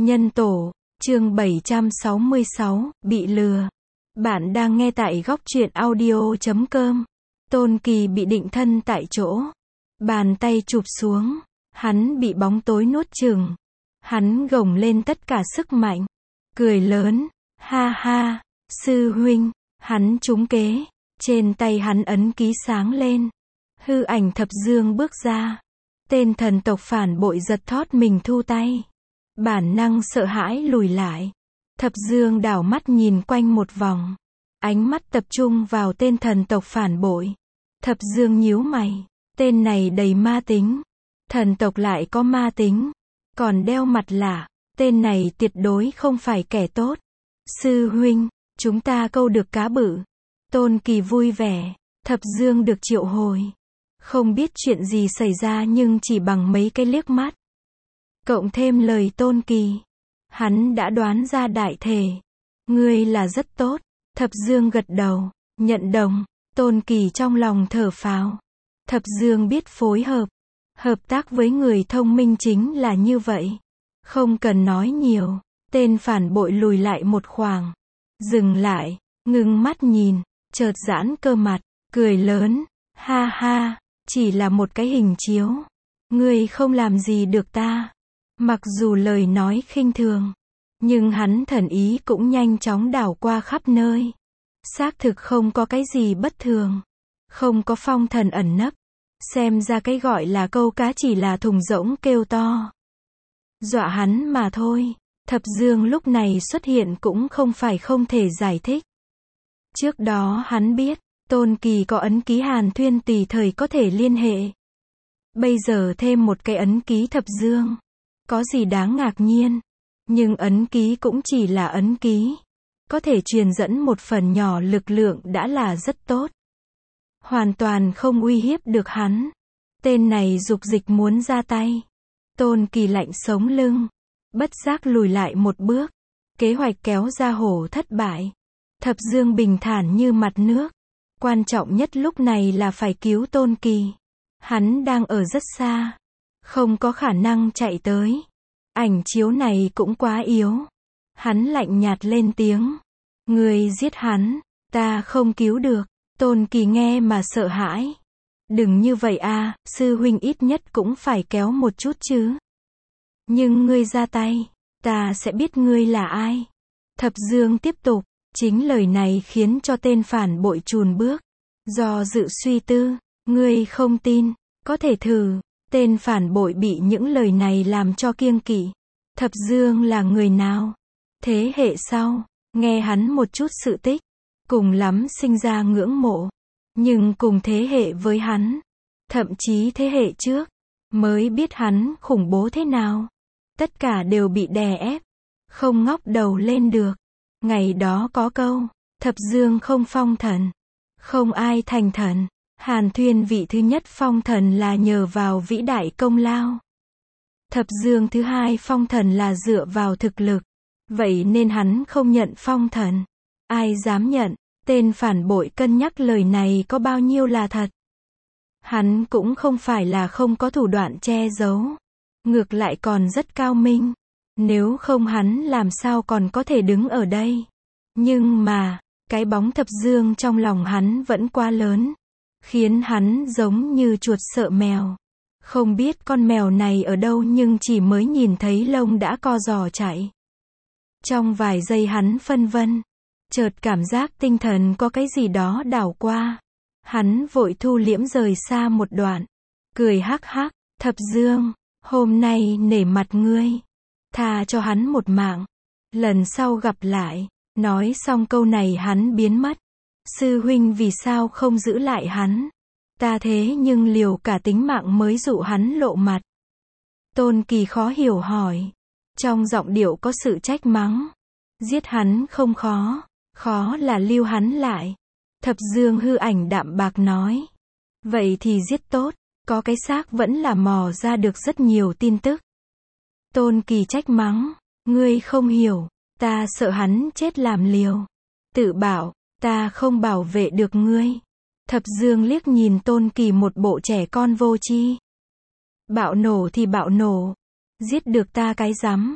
Nhân tổ, chương 766, bị lừa. Bạn đang nghe tại góc truyện audio.com. Tôn Kỳ bị định thân tại chỗ. Bàn tay chụp xuống. Hắn bị bóng tối nuốt chửng. Hắn gồng lên tất cả sức mạnh. Cười lớn. Ha ha, sư huynh. Hắn trúng kế. Trên tay hắn ấn ký sáng lên. Hư ảnh Thập Dương bước ra. Tên thần tộc phản bội giật thót mình thu tay. Bản năng sợ hãi lùi lại. Thập Dương đảo mắt nhìn quanh một vòng. Ánh mắt tập trung vào tên thần tộc phản bội. Thập Dương nhíu mày. Tên này đầy ma tính. Thần tộc lại có ma tính. Còn đeo mặt lạ. Tên này tuyệt đối không phải kẻ tốt. Sư huynh, chúng ta câu được cá bự. Tôn Kỳ vui vẻ. Thập Dương được triệu hồi. Không biết chuyện gì xảy ra nhưng chỉ bằng mấy cái liếc mắt. Cộng thêm lời Tôn Kỳ. Hắn đã đoán ra đại thể. Ngươi là rất tốt. Thập Dương gật đầu. Nhận đồng. Tôn Kỳ trong lòng thở phào. Thập Dương biết phối hợp. Hợp tác với người thông minh chính là như vậy. Không cần nói nhiều. Tên phản bội lùi lại một khoảng. Dừng lại. Ngưng mắt nhìn. Chợt giãn cơ mặt. Cười lớn. Ha ha. Chỉ là một cái hình chiếu. Ngươi không làm gì được ta. Mặc dù lời nói khinh thường. Nhưng hắn thần ý cũng nhanh chóng đảo qua khắp nơi. Xác thực không có cái gì bất thường. Không có phong thần ẩn nấp. Xem ra cái gọi là câu cá chỉ là thùng rỗng kêu to. Dọa hắn mà thôi. Thập Dương lúc này xuất hiện cũng không phải không thể giải thích. Trước đó hắn biết. Tôn Kỳ có ấn ký Hàn Thuyên tùy thời có thể liên hệ. Bây giờ thêm một cái ấn ký Thập Dương. Có gì đáng ngạc nhiên. Nhưng ấn ký cũng chỉ là ấn ký. Có thể truyền dẫn một phần nhỏ lực lượng đã là rất tốt. Hoàn toàn không uy hiếp được hắn. Tên này dục dịch muốn ra tay. Tôn Kỳ lạnh sống lưng. Bất giác lùi lại một bước. Kế hoạch kéo ra hổ thất bại. Thập Dương bình thản như mặt nước. Quan trọng nhất lúc này là phải cứu Tôn Kỳ. Hắn đang ở rất xa. Không có khả năng chạy tới. Ảnh chiếu này cũng quá yếu. Hắn lạnh nhạt lên tiếng. Người giết hắn. Ta không cứu được. Tôn Kỳ nghe mà sợ hãi. Đừng như vậy a, sư huynh ít nhất cũng phải kéo một chút chứ. Nhưng ngươi ra tay. Ta sẽ biết ngươi là ai. Thập Dương tiếp tục. Chính lời này khiến cho tên phản bội chùn bước. Do dự suy tư. Ngươi không tin. Có thể thử. Tên phản bội bị những lời này làm cho kiêng kỵ. Thập Dương là người nào? Thế hệ sau. Nghe hắn một chút sự tích. Cùng lắm sinh ra ngưỡng mộ. Nhưng cùng thế hệ với hắn. Thậm chí thế hệ trước. Mới biết hắn khủng bố thế nào. Tất cả đều bị đè ép. Không ngóc đầu lên được. Ngày đó có câu. Thập Dương không phong thần. Không ai thành thần. Hàn Thuyên vị thứ nhất phong thần là nhờ vào vĩ đại công lao. Thập Dương thứ hai phong thần là dựa vào thực lực. Vậy nên hắn không nhận phong thần. Ai dám nhận? Tên phản bội cân nhắc lời này có bao nhiêu là thật. Hắn cũng không phải là không có thủ đoạn che giấu. Ngược lại còn rất cao minh. Nếu không hắn làm sao còn có thể đứng ở đây. Nhưng mà, cái bóng Thập Dương trong lòng hắn vẫn quá lớn. Khiến hắn giống như chuột sợ mèo. Không biết con mèo này ở đâu nhưng chỉ mới nhìn thấy lông đã co giò chạy. Trong vài giây hắn phân vân. Chợt cảm giác tinh thần có cái gì đó đảo qua. Hắn vội thu liễm rời xa một đoạn. Cười hắc hắc. Thập Dương, hôm nay nể mặt ngươi. Tha cho hắn một mạng. Lần sau gặp lại. Nói xong câu này hắn biến mất. Sư huynh vì sao không giữ lại hắn? Ta thế nhưng liều cả tính mạng mới dụ hắn lộ mặt. Tôn Kỳ khó hiểu hỏi. Trong giọng điệu có sự trách mắng. Giết hắn không khó. Khó là lưu hắn lại. Thập Dương hư ảnh đạm bạc nói. Vậy thì giết tốt. Có cái xác vẫn là mò ra được rất nhiều tin tức. Tôn Kỳ trách mắng. Ngươi không hiểu. Ta sợ hắn chết làm liều. Tự bảo. Ta không bảo vệ được ngươi. Thập Dương liếc nhìn Tôn Kỳ một bộ trẻ con vô tri. Bạo nổ thì bạo nổ. Giết được ta cái rắm.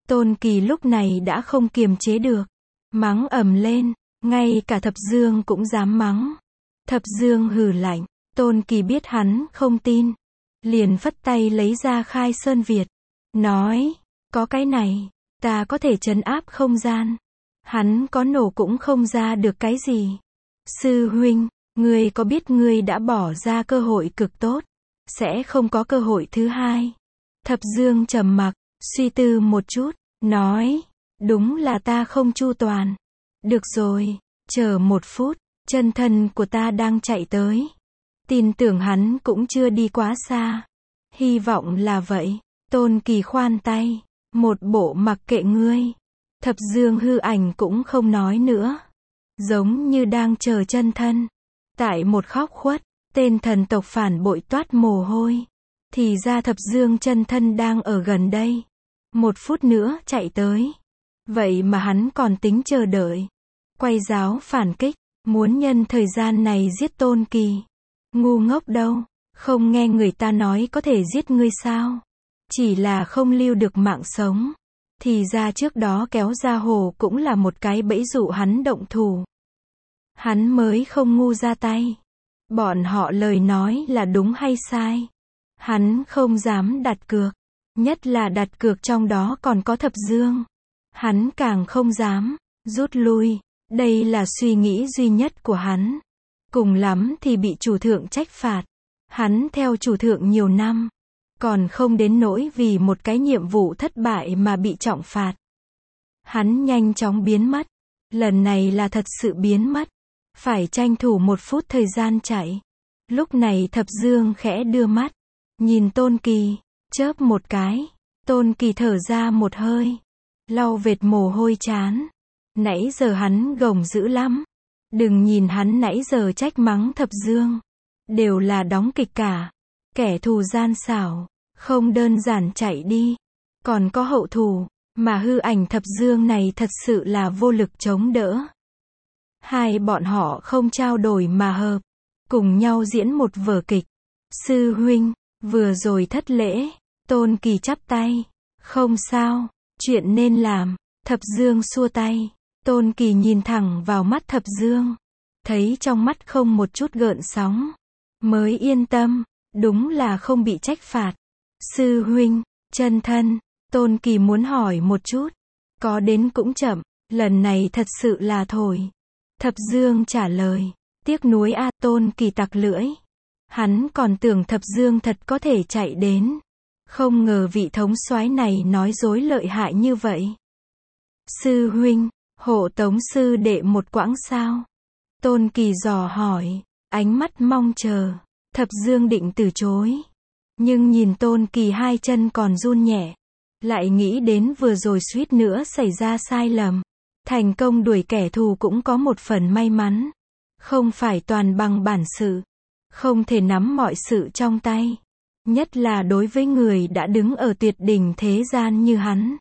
Tôn Kỳ lúc này đã không kiềm chế được. Mắng ầm lên, ngay cả Thập Dương cũng dám mắng. Thập Dương hừ lạnh, Tôn Kỳ biết hắn không tin. Liền phất tay lấy ra Khai Sơn Việt. Nói, có cái này, ta có thể trấn áp không gian. Hắn có nổ cũng không ra được cái gì. Sư huynh, ngươi có biết ngươi đã bỏ ra cơ hội cực tốt, sẽ không có cơ hội thứ hai. Thập Dương trầm mặc, suy tư một chút, nói, đúng là ta không chu toàn. Được rồi, chờ một phút, chân thân của ta đang chạy tới. Tin tưởng hắn cũng chưa đi quá xa. Hy vọng là vậy. Tôn Kỳ khoan tay, một bộ mặc kệ ngươi. Thập Dương hư ảnh cũng không nói nữa. Giống như đang chờ chân thân. Tại một góc khuất, tên thần tộc phản bội toát mồ hôi. Thì ra Thập Dương chân thân đang ở gần đây. 1 phút nữa chạy tới. Vậy mà hắn còn tính chờ đợi. Quay giáo phản kích, muốn nhân thời gian này giết Tôn Kỳ. Ngu ngốc đâu, không nghe người ta nói có thể giết ngươi sao? Chỉ là không lưu được mạng sống. Thì ra trước đó kéo ra hồ cũng là một cái bẫy dụ hắn động thủ. Hắn mới không ngu ra tay. Bọn họ lời nói là đúng hay sai? Hắn không dám đặt cược. Nhất là đặt cược trong đó còn có Thập Dương. Hắn càng không dám rút lui. Đây là suy nghĩ duy nhất của hắn. Cùng lắm thì bị chủ thượng trách phạt. Hắn theo chủ thượng nhiều năm. Còn không đến nỗi vì một cái nhiệm vụ thất bại mà bị trọng phạt. Hắn nhanh chóng biến mất. Lần này là thật sự biến mất. Phải tranh thủ 1 phút thời gian chạy. Lúc này Thập Dương khẽ đưa mắt. Nhìn Tôn Kỳ. Chớp một cái. Tôn Kỳ thở ra một hơi. Lau vệt mồ hôi trán. Nãy giờ hắn gồng dữ lắm. Đừng nhìn hắn nãy giờ trách mắng Thập Dương. Đều là đóng kịch cả. Kẻ thù gian xảo. Không đơn giản chạy đi. Còn có hậu thù. Mà hư ảnh Thập Dương này thật sự là vô lực chống đỡ. Hai bọn họ không trao đổi mà hợp. Cùng nhau diễn một vở kịch. Sư huynh, vừa rồi thất lễ. Tôn Kỳ chắp tay. Không sao. Chuyện nên làm. Thập Dương xua tay. Tôn Kỳ nhìn thẳng vào mắt Thập Dương. Thấy trong mắt không một chút gợn sóng. Mới yên tâm. Đúng là không bị trách phạt. Sư huynh, chân thân. Tôn Kỳ muốn hỏi một chút. Có đến cũng chậm. Lần này thật sự là thổi. Thập Dương trả lời. Tiếc nuối a. Tôn Kỳ tặc lưỡi. Hắn còn tưởng Thập Dương thật có thể chạy đến. Không ngờ vị thống soái này nói dối lợi hại như vậy. Sư huynh, hộ tống sư đệ một quãng sao? Tôn Kỳ dò hỏi, ánh mắt mong chờ. Thập Dương định từ chối. Nhưng nhìn Tôn Kỳ hai chân còn run nhẹ. Lại nghĩ đến vừa rồi suýt nữa xảy ra sai lầm. Thành công đuổi kẻ thù cũng có một phần may mắn. Không phải toàn bằng bản sự. Không thể nắm mọi sự trong tay. Nhất là đối với người đã đứng ở tuyệt đỉnh thế gian như hắn.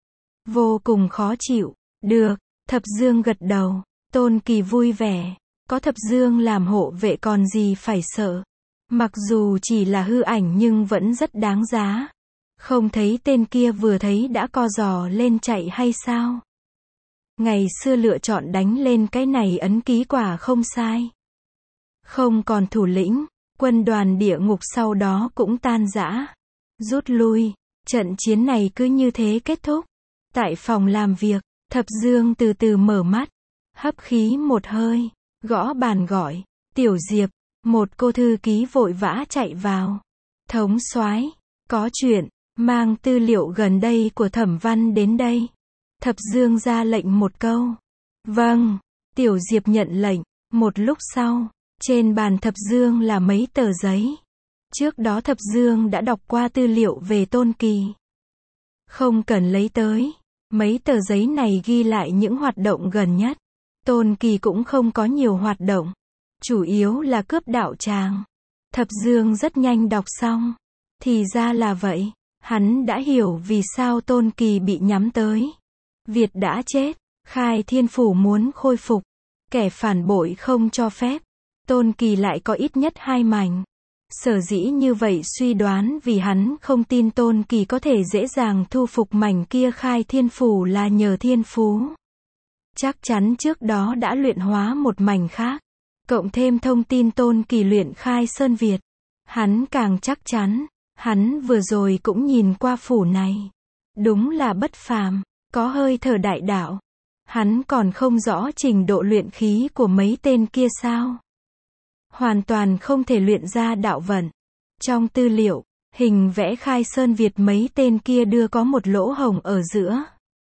Vô cùng khó chịu. Được, Thập Dương gật đầu. Tôn Kỳ vui vẻ. Có Thập Dương làm hộ vệ còn gì phải sợ. Mặc dù chỉ là hư ảnh nhưng vẫn rất đáng giá. Không thấy tên kia vừa thấy đã co giò lên chạy hay sao? Ngày xưa lựa chọn đánh lên cái này ấn ký quả không sai. Không còn thủ lĩnh, quân đoàn địa ngục sau đó cũng tan rã. Rút lui, trận chiến này cứ như thế kết thúc. Tại phòng làm việc, Thập Dương từ từ mở mắt, hấp khí một hơi, gõ bàn gọi, Tiểu Diệp, một cô thư ký vội vã chạy vào. Thống soái, có chuyện, mang tư liệu gần đây của Thẩm Văn đến đây. Thập Dương ra lệnh một câu. Vâng, Tiểu Diệp nhận lệnh. Một lúc sau, trên bàn Thập Dương là mấy tờ giấy. Trước đó Thập Dương đã đọc qua tư liệu về Tôn Kỳ. Không cần lấy tới. Mấy tờ giấy này ghi lại những hoạt động gần nhất. Tôn Kỳ cũng không có nhiều hoạt động. Chủ yếu là cướp đạo tràng. Thập Dương rất nhanh đọc xong. Thì ra là vậy. Hắn đã hiểu vì sao Tôn Kỳ bị nhắm tới. Việt đã chết. Khai Thiên Phủ muốn khôi phục. Kẻ phản bội không cho phép. Tôn Kỳ lại có ít nhất 2 mảnh. Sở dĩ như vậy suy đoán vì hắn không tin Tôn Kỳ có thể dễ dàng thu phục mảnh kia khai thiên phủ là nhờ thiên phú. Chắc chắn trước đó đã luyện hóa một mảnh khác. Cộng thêm thông tin Tôn Kỳ luyện khai Sơn Việt. Hắn càng chắc chắn. Hắn vừa rồi cũng nhìn qua phủ này. Đúng là bất phàm, có hơi thở đại đạo. Hắn còn không rõ trình độ luyện khí của mấy tên kia sao? Hoàn toàn không thể luyện ra đạo vận. Trong tư liệu, hình vẽ khai Sơn Việt mấy tên kia đưa có một lỗ hổng ở giữa.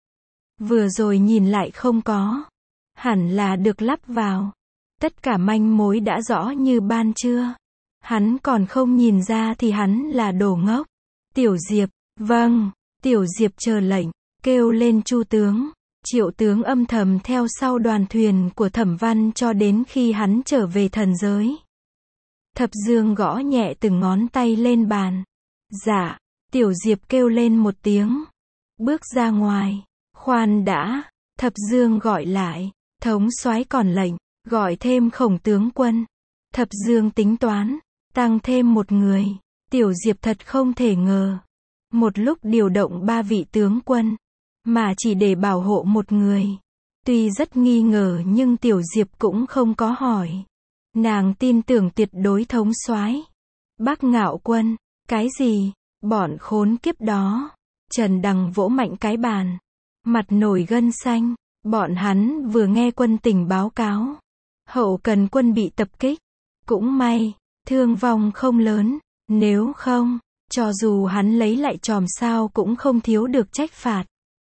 Vừa rồi nhìn lại không có. Hẳn là được lắp vào. Tất cả manh mối đã rõ như ban trưa. Hắn còn không nhìn ra thì hắn là đồ ngốc. Tiểu Diệp, vâng, Tiểu Diệp chờ lệnh, kêu lên Chu tướng. Triệu tướng âm thầm theo sau đoàn thuyền của Thẩm Văn cho đến khi hắn trở về thần giới. Thập Dương gõ nhẹ từng ngón tay lên bàn. Dạ, Tiểu Diệp kêu lên một tiếng. Bước ra ngoài. Khoan đã, Thập Dương gọi lại. Thống soái còn lệnh, gọi thêm Khổng tướng quân. Thập Dương tính toán, tăng thêm một người. Tiểu Diệp thật không thể ngờ. Một lúc điều động 3 vị tướng quân, mà chỉ để bảo hộ một người. Tuy rất nghi ngờ nhưng Tiểu Diệp cũng không có hỏi. Nàng tin tưởng tuyệt đối thống soái. Bác Ngạo Quân, cái gì? Bọn khốn kiếp đó. Trần Đằng vỗ mạnh cái bàn. Mặt nổi gân xanh. Bọn hắn vừa nghe quân tình báo cáo. Hậu cần quân bị tập kích. Cũng may, thương vong không lớn. Nếu không, cho dù hắn lấy lại chòm sao cũng không thiếu được trách phạt.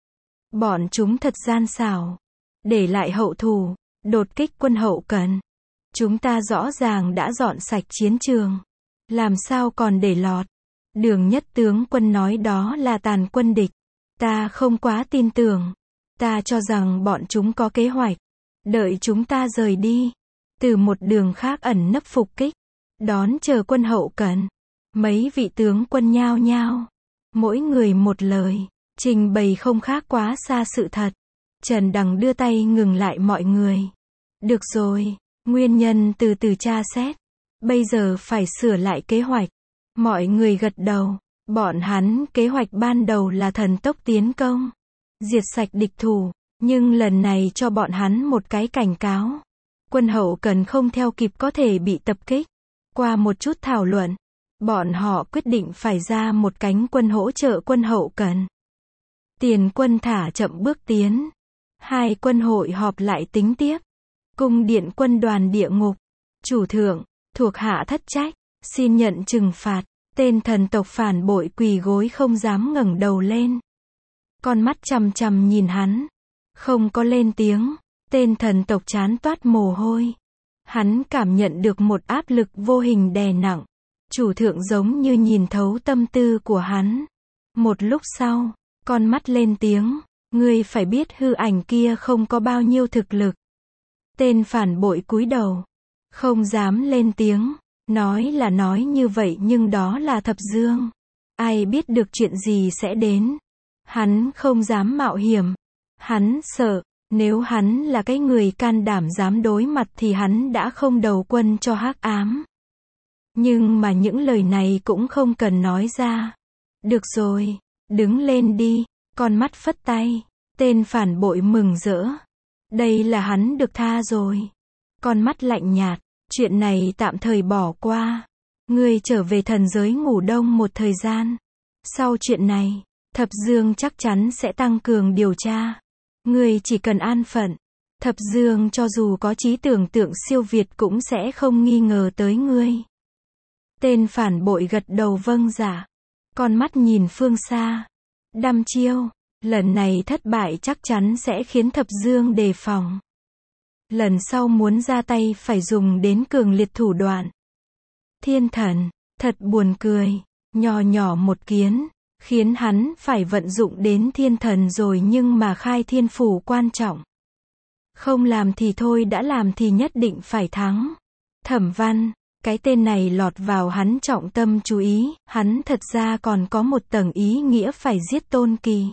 Bọn chúng thật gian xảo. Để lại hậu thủ, đột kích quân hậu cần. Chúng ta rõ ràng đã dọn sạch chiến trường. Làm sao còn để lọt. Đường Nhất tướng quân nói đó là tàn quân địch. Ta không quá tin tưởng. Ta cho rằng bọn chúng có kế hoạch. Đợi chúng ta rời đi. Từ một đường khác ẩn nấp phục kích. Đón chờ quân hậu cần. Mấy vị tướng quân nhao nhao. Mỗi người một lời. Trình bày không khác quá xa sự thật. Trần Đằng đưa tay ngừng lại mọi người. Được rồi. Nguyên nhân từ từ tra xét. Bây giờ phải sửa lại kế hoạch. Mọi người gật đầu. Bọn hắn kế hoạch ban đầu là thần tốc tiến công. Diệt sạch địch thủ. Nhưng lần này cho bọn hắn một cái cảnh cáo. Quân hậu cần không theo kịp có thể bị tập kích. Qua một chút thảo luận. Bọn họ quyết định phải ra một cánh quân hỗ trợ quân hậu cần. Tiền quân thả chậm bước tiến. Hai quân hội họp lại tính tiếp. Cung điện quân đoàn địa ngục. Chủ thượng, thuộc hạ thất trách, xin nhận trừng phạt. Tên thần tộc phản bội quỳ gối không dám ngẩng đầu lên. Con mắt chằm chằm nhìn hắn. Không có lên tiếng. Tên thần tộc chán toát mồ hôi. Hắn cảm nhận được một áp lực vô hình đè nặng. Chủ thượng giống như nhìn thấu tâm tư của hắn. Một lúc sau, con mắt lên tiếng. Ngươi phải biết hư ảnh kia không có bao nhiêu thực lực. Tên phản bội cúi đầu. Không dám lên tiếng. Nói là nói như vậy nhưng đó là Thập Dương. Ai biết được chuyện gì sẽ đến. Hắn không dám mạo hiểm. Hắn sợ. Nếu hắn là cái người can đảm dám đối mặt thì hắn đã không đầu quân cho Hắc Ám. Nhưng mà những lời này cũng không cần nói ra. Được rồi. Đứng lên đi. Con mắt phất tay. Tên phản bội mừng rỡ. Đây là hắn được tha rồi. Con mắt lạnh nhạt. Chuyện này tạm thời bỏ qua. Ngươi trở về thần giới ngủ đông một thời gian. Sau chuyện này, Thập Dương chắc chắn sẽ tăng cường điều tra. Ngươi chỉ cần an phận. Thập Dương cho dù có trí tưởng tượng siêu việt cũng sẽ không nghi ngờ tới ngươi. Tên phản bội gật đầu vâng dạ. Con mắt nhìn phương xa. Đăm chiêu. Lần này thất bại chắc chắn sẽ khiến Thập Dương đề phòng. Lần sau muốn ra tay phải dùng đến cường liệt thủ đoạn. Thiên thần, thật buồn cười, nhỏ nhỏ một kiến, khiến hắn phải vận dụng đến thiên thần rồi nhưng mà khai thiên phủ quan trọng. Không làm thì thôi đã làm thì nhất định phải thắng. Thẩm Văn, cái tên này lọt vào hắn trọng tâm chú ý, hắn thật ra còn có một tầng ý nghĩa phải giết Tôn Kỳ.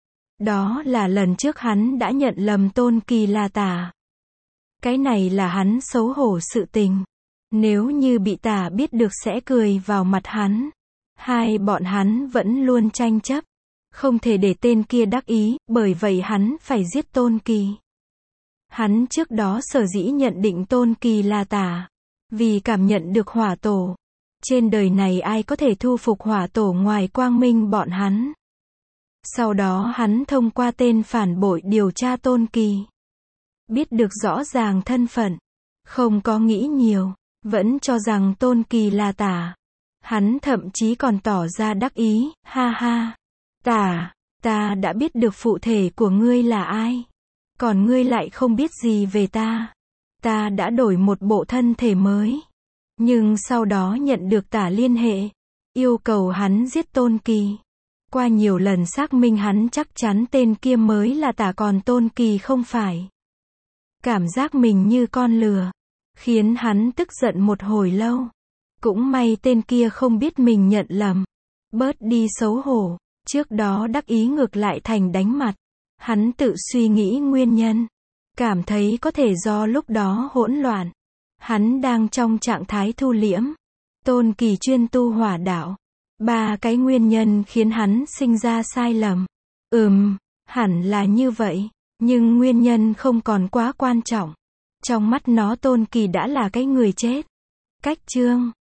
Đó là lần trước hắn đã nhận lầm Tôn Kỳ là tà. Cái này là hắn xấu hổ sự tình. Nếu như bị Tả biết được sẽ cười vào mặt hắn. Hai bọn hắn vẫn luôn tranh chấp. Không thể để tên kia đắc ý, bởi vậy hắn phải giết Tôn Kỳ. Hắn trước đó sở dĩ nhận định Tôn Kỳ là Tả. Vì cảm nhận được hỏa tổ. Trên đời này ai có thể thu phục hỏa tổ ngoài Quang Minh bọn hắn. Sau đó hắn thông qua tên phản bội điều tra Tôn Kỳ. Biết được rõ ràng thân phận. Không có nghĩ nhiều. Vẫn cho rằng Tôn Kỳ là Tả. Hắn thậm chí còn tỏ ra đắc ý, ha ha. Tả, ta đã biết được phụ thể của ngươi là ai. Còn ngươi lại không biết gì về ta. Ta đã đổi một bộ thân thể mới. Nhưng sau đó nhận được Tả liên hệ. Yêu cầu hắn giết Tôn Kỳ. Qua nhiều lần xác minh hắn chắc chắn tên kia mới là Tả còn Tôn Kỳ không phải. Cảm giác mình như con lừa. Khiến hắn tức giận một hồi lâu. Cũng may tên kia không biết mình nhận lầm. Bớt đi xấu hổ. Trước đó đắc ý ngược lại thành đánh mặt. Hắn tự suy nghĩ nguyên nhân. Cảm thấy có thể do lúc đó hỗn loạn. Hắn đang trong trạng thái thu liễm. Tôn Kỳ chuyên tu hỏa đạo. 3 cái nguyên nhân khiến hắn sinh ra sai lầm. Hẳn là như vậy. Nhưng nguyên nhân không còn quá quan trọng. Trong mắt nó Tôn Kỳ đã là cái người chết. Cách chương